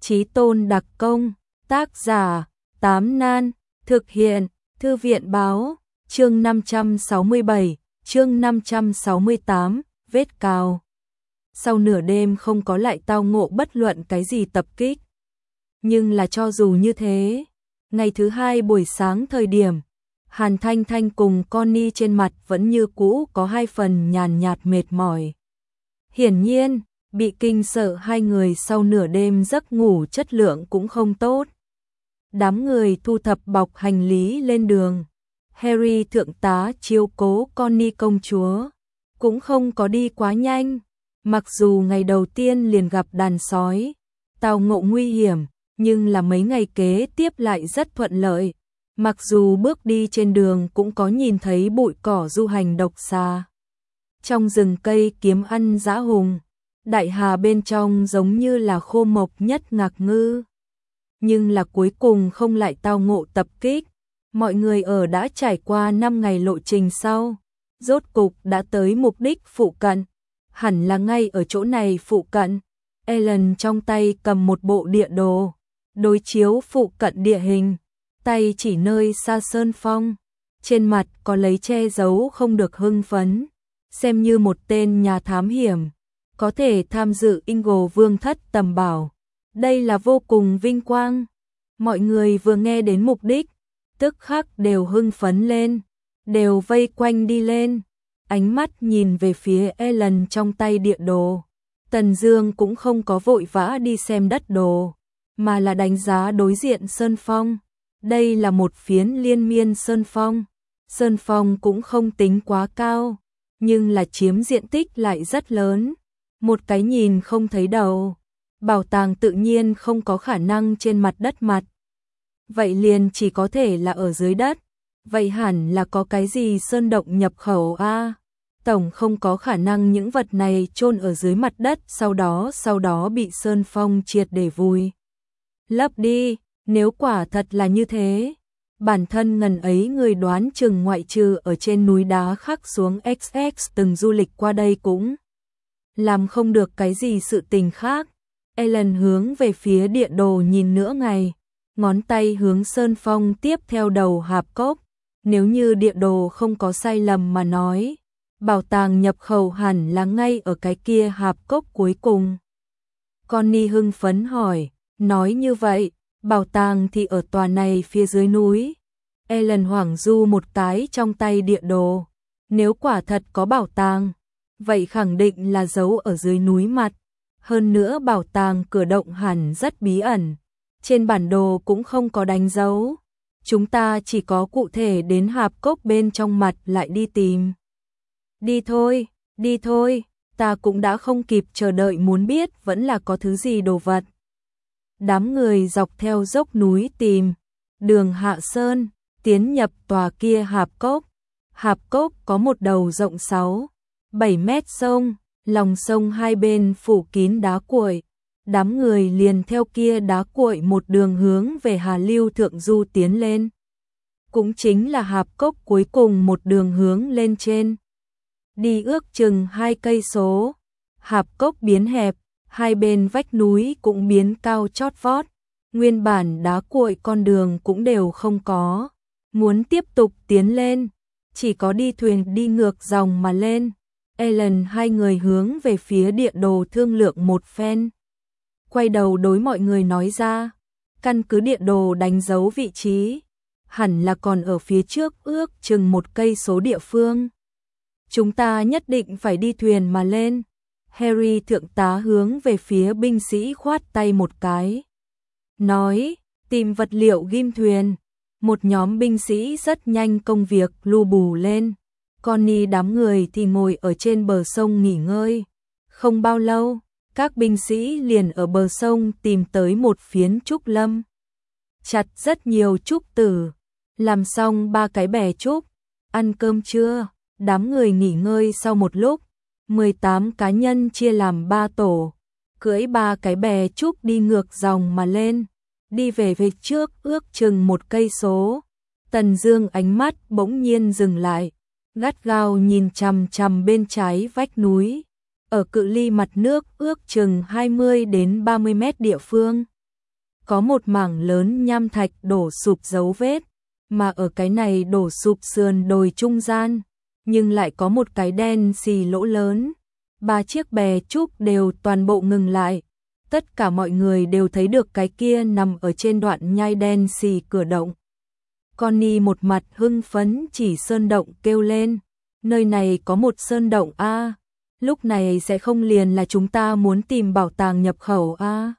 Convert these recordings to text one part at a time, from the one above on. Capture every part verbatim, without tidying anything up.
Chí Tôn đặc công, tác giả, Tám Nan, thực hiện, Thư viện báo, chương năm trăm sáu mươi bảy, chương năm trăm sáu mươi tám, vết cào. Sau nửa đêm không có lại tao ngộ bất luận cái gì tập kích. Nhưng là cho dù như thế, ngày thứ hai buổi sáng thời điểm, Hàn Thanh Thanh cùng Connie trên mặt vẫn như cũ có hai phần nhàn nhạt mệt mỏi. Hiển nhiên, bị kinh sợ hai người sau nửa đêm giấc ngủ chất lượng cũng không tốt. Đám người thu thập bọc hành lý lên đường. Harry thượng tá chiếu cố Connie công chúa, cũng không có đi quá nhanh. Mặc dù ngày đầu tiên liền gặp đàn sói, tao ngộ nguy hiểm, nhưng là mấy ngày kế tiếp lại rất thuận lợi. Mặc dù bước đi trên đường cũng có nhìn thấy bụi cỏ du hành độc xà. Trong rừng cây kiếm ăn dã hùng, đại hà bên trong giống như là khô mộc nhất ngạc ngư. Nhưng là cuối cùng không lại tao ngộ tập kích. Mọi người ở đã trải qua năm ngày lộ trình sau, rốt cục đã tới mục đích phụ cận. Hẳn là ngay ở chỗ này phụ cận. Ellen trong tay cầm một bộ địa đồ, đối chiếu phụ cận địa hình, tay chỉ nơi xa sơn phong, trên mặt có lấy che giấu không được hưng phấn, xem như một tên nhà thám hiểm, có thể tham dự Ingle Vương thất tầm bảo. Đây là vô cùng vinh quang. Mọi người vừa nghe đến mục đích, tức khắc đều hưng phấn lên, đều vây quanh đi lên, ánh mắt nhìn về phía Ellen trong tay địa đồ. Tần Dương cũng không có vội vã đi xem đất đồ, mà là đánh giá đối diện sơn phong. Đây là một phiến liên miên sơn phong. Sơn phong cũng không tính quá cao, nhưng là chiếm diện tích lại rất lớn. Một cái nhìn không thấy đầu. Bảo tàng tự nhiên không có khả năng trên mặt đất mặt. Vậy liền chỉ có thể là ở dưới đất. Vậy hẳn là có cái gì sơn động nhập khẩu a? À? Tổng không có khả năng những vật này chôn ở dưới mặt đất sau đó sau đó bị sơn phong triệt để vùi lấp đi. Nếu quả thật là như thế, bản thân ngần ấy người đoán chừng ngoại trừ ở trên núi đá khắc xuống ích ích từng du lịch qua đây cũng làm không được cái gì sự tình khác. Ellen hướng về phía địa đồ nhìn nửa ngày, ngón tay hướng sơn phong tiếp theo đầu hạp cốc. Nếu như địa đồ không có sai lầm mà nói, bảo tàng nhập khẩu hẳn là ngay ở cái kia hạp cốc cuối cùng. Connie hưng phấn hỏi, nói như vậy, bảo tàng thì ở tòa này phía dưới núi. Ellen hoảng du một cái trong tay địa đồ. Nếu quả thật có bảo tàng, vậy khẳng định là giấu ở dưới núi mặt. Hơn nữa bảo tàng cửa động hẳn rất bí ẩn, trên bản đồ cũng không có đánh dấu. Chúng ta chỉ có cụ thể đến hạp cốc bên trong mặt lại đi tìm. Đi thôi, đi thôi, ta cũng đã không kịp chờ đợi muốn biết vẫn là có thứ gì đồ vật. Đám người dọc theo dốc núi tìm, đường hạ sơn, tiến nhập tòa kia hạp cốc. Hạp cốc có một đầu rộng sáu, bảy mét sông, lòng sông hai bên phủ kín đá cuội. Đám người liền theo kia đá cuội một đường hướng về Hà Lưu Thượng Du tiến lên. Cũng chính là hạp cốc cuối cùng một đường hướng lên trên. Đi ước chừng hai cây số, hạp cốc biến hẹp, hai bên vách núi cũng biến cao chót vót. Nguyên bản đá cuội con đường cũng đều không có. Muốn tiếp tục tiến lên, chỉ có đi thuyền đi ngược dòng mà lên. Ellen hai người hướng về phía địa đồ thương lượng một phen. Quay đầu đối mọi người nói ra, căn cứ địa đồ đánh dấu vị trí, hẳn là còn ở phía trước ước chừng một cây số địa phương. Chúng ta nhất định phải đi thuyền mà lên. Harry thượng tá hướng về phía binh sĩ khoát tay một cái. Nói, tìm vật liệu ghim thuyền. Một nhóm binh sĩ rất nhanh công việc lu bù lên. Connie đám người thì ngồi ở trên bờ sông nghỉ ngơi. Không bao lâu, các binh sĩ liền ở bờ sông tìm tới một phiến trúc lâm. Chặt rất nhiều trúc tử. Làm xong ba cái bè trúc. Ăn cơm trưa, đám người nghỉ ngơi sau một lúc. mười tám cá nhân chia làm ba tổ, cưỡi ba cái bè trúc đi ngược dòng mà lên, đi về về trước ước chừng một cây số. Tần Dương ánh mắt bỗng nhiên dừng lại, gắt gao nhìn chằm chằm bên trái vách núi, ở cự ly mặt nước ước chừng hai mươi đến ba mươi mét địa phương, có một mảng lớn nham thạch đổ sụp dấu vết, mà ở cái này đổ sụp sườn đồi trung gian, nhưng lại có một cái đen xì lỗ lớn. Ba chiếc bè trúc đều toàn bộ ngừng lại. Tất cả mọi người đều thấy được cái kia nằm ở trên đoạn nhai đen xì cửa động. Connie một mặt hưng phấn chỉ sơn động kêu lên, nơi này có một sơn động a, à, lúc này sẽ không liền là chúng ta muốn tìm bảo tàng nhập khẩu a. À.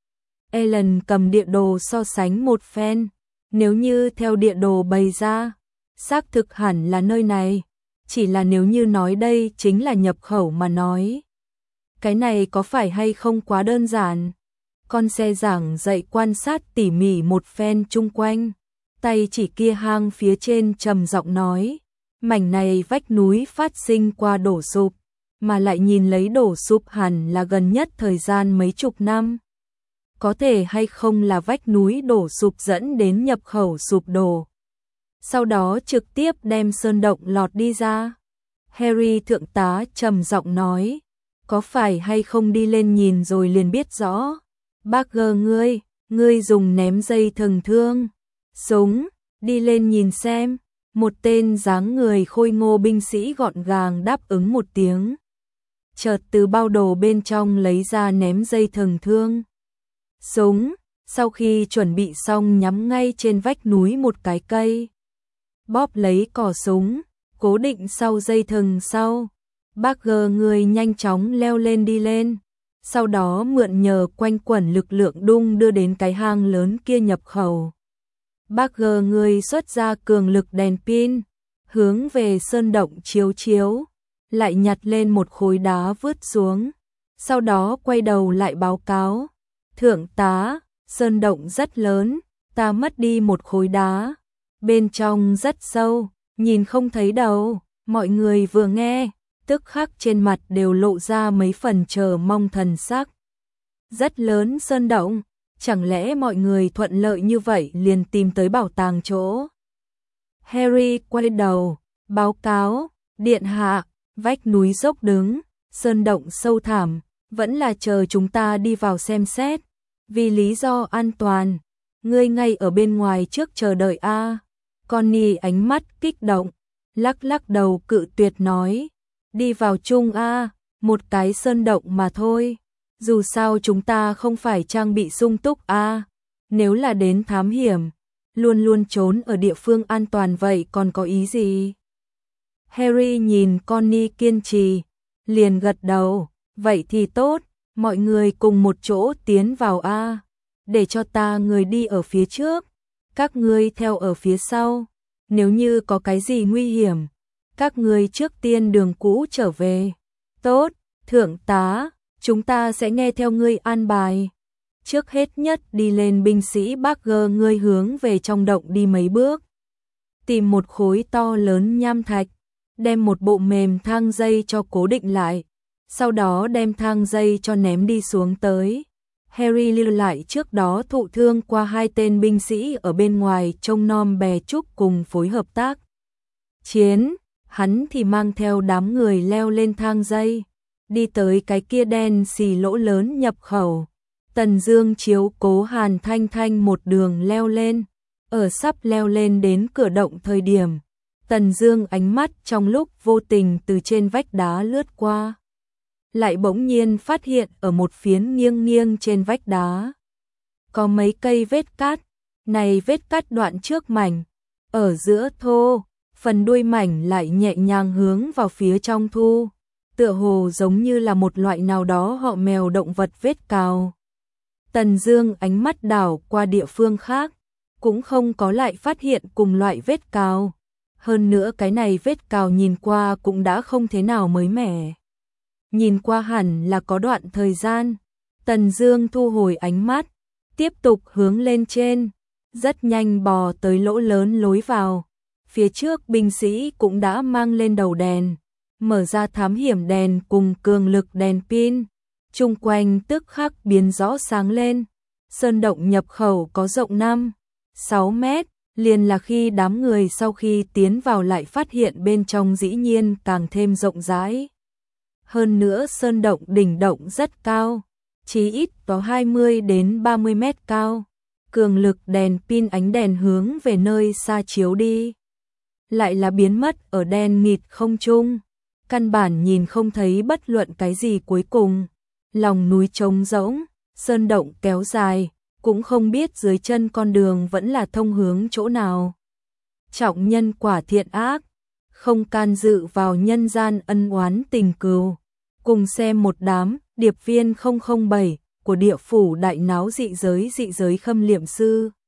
Ellen cầm địa đồ so sánh một phen, nếu như theo địa đồ bày ra, xác thực hẳn là nơi này, chỉ là nếu như nói đây chính là nhập khẩu mà nói. Cái này có phải hay không quá đơn giản? Con xe giảng dạy quan sát tỉ mỉ một phen chung quanh, tay chỉ kia hang phía trên trầm giọng nói, mảnh này vách núi phát sinh qua đổ sụp, mà lại nhìn lấy đổ sụp hẳn là gần nhất thời gian mấy chục năm. Có thể hay không là vách núi đổ sụp dẫn đến nhập khẩu sụp đổ, sau đó trực tiếp đem sơn động lọt đi ra. Harry thượng tá trầm giọng nói, có phải hay không đi lên nhìn rồi liền biết rõ. Parker ngươi, ngươi dùng ném dây thừng thương, súng, đi lên nhìn xem. Một tên dáng người khôi ngô binh sĩ gọn gàng đáp ứng một tiếng. Chợt từ bao đồ bên trong lấy ra ném dây thừng thương, súng, sau khi chuẩn bị xong nhắm ngay trên vách núi một cái cây. Bóp lấy cò súng, cố định sau dây thừng sau. Parker người nhanh chóng leo lên đi lên, sau đó mượn nhờ quanh quẩn lực lượng đung đưa đến cái hang lớn kia nhập khẩu. Parker người xuất ra cường lực đèn pin, hướng về sơn động chiếu chiếu, lại nhặt lên một khối đá vứt xuống, sau đó quay đầu lại báo cáo, thượng tá, sơn động rất lớn, ta mất đi một khối đá, bên trong rất sâu, nhìn không thấy đầu. Mọi người vừa nghe, tức khắc trên mặt đều lộ ra mấy phần chờ mong thần sắc. Rất lớn sơn động, chẳng lẽ mọi người thuận lợi như vậy liền tìm tới bảo tàng chỗ? Harry quay đầu, báo cáo, điện hạ, vách núi dốc đứng, sơn động sâu thẳm, vẫn là chờ chúng ta đi vào xem xét. Vì lý do an toàn, ngươi ngay ở bên ngoài trước chờ đợi a. Connie ánh mắt kích động, lắc lắc đầu cự tuyệt nói, đi vào chung a, một cái sơn động mà thôi. Dù sao chúng ta không phải trang bị sung túc a, nếu là đến thám hiểm, luôn luôn trốn ở địa phương an toàn vậy còn có ý gì? Harry nhìn Connie kiên trì, liền gật đầu, vậy thì tốt, mọi người cùng một chỗ tiến vào a, để cho ta người đi ở phía trước, các ngươi theo ở phía sau, nếu như có cái gì nguy hiểm, các ngươi trước tiên đường cũ trở về. Tốt, thượng tá, chúng ta sẽ nghe theo ngươi an bài. Trước hết nhất đi lên binh sĩ Parker ngươi hướng về trong động đi mấy bước. Tìm một khối to lớn nham thạch, đem một bộ mềm thang dây cho cố định lại, sau đó đem thang dây cho ném đi xuống tới. Harry lưu lại trước đó thụ thương qua hai tên binh sĩ ở bên ngoài trông nom bè trúc cùng phối hợp tác chiến, hắn thì mang theo đám người leo lên thang dây, đi tới cái kia đen xì lỗ lớn nhập khẩu. Tần Dương chiếu cố Hàn Thanh Thanh một đường leo lên, ở sắp leo lên đến cửa động thời điểm, Tần Dương ánh mắt trong lúc vô tình từ trên vách đá lướt qua, lại bỗng nhiên phát hiện ở một phiến nghiêng nghiêng trên vách đá có mấy cây vết cát, này vết cát đoạn trước mảnh, ở giữa thô, phần đuôi mảnh lại nhẹ nhàng hướng vào phía trong thu, tựa hồ giống như là một loại nào đó họ mèo động vật vết cào. Tần Dương ánh mắt đảo qua địa phương khác, cũng không có lại phát hiện cùng loại vết cào. Hơn nữa cái này vết cào nhìn qua cũng đã không thế nào mới mẻ. Nhìn qua hẳn là có đoạn thời gian. Tần Dương thu hồi ánh mắt, tiếp tục hướng lên trên, rất nhanh bò tới lỗ lớn lối vào. Phía trước binh sĩ cũng đã mang lên đầu đèn, mở ra thám hiểm đèn cùng cường lực đèn pin. Chung quanh tức khắc biến rõ sáng lên. Sơn động nhập khẩu có rộng năm, sáu mét, liền là khi đám người sau khi tiến vào lại phát hiện bên trong dĩ nhiên càng thêm rộng rãi. Hơn nữa sơn động đỉnh động rất cao, chí ít có hai mươi đến ba mươi mét cao. cường lực đèn pin ánh đèn hướng về nơi xa chiếu đi, lại là biến mất ở đen nghịt không trung, căn bản nhìn không thấy bất luận cái gì cuối cùng. Lòng núi trống rỗng, sơn động kéo dài, cũng không biết dưới chân con đường vẫn là thông hướng chỗ nào. Trọng nhân quả thiện ác, không can dự vào nhân gian ân oán tình cừu. Cùng xem một đám điệp viên không không bảy của địa phủ đại náo dị giới dị giới khâm liệm sư.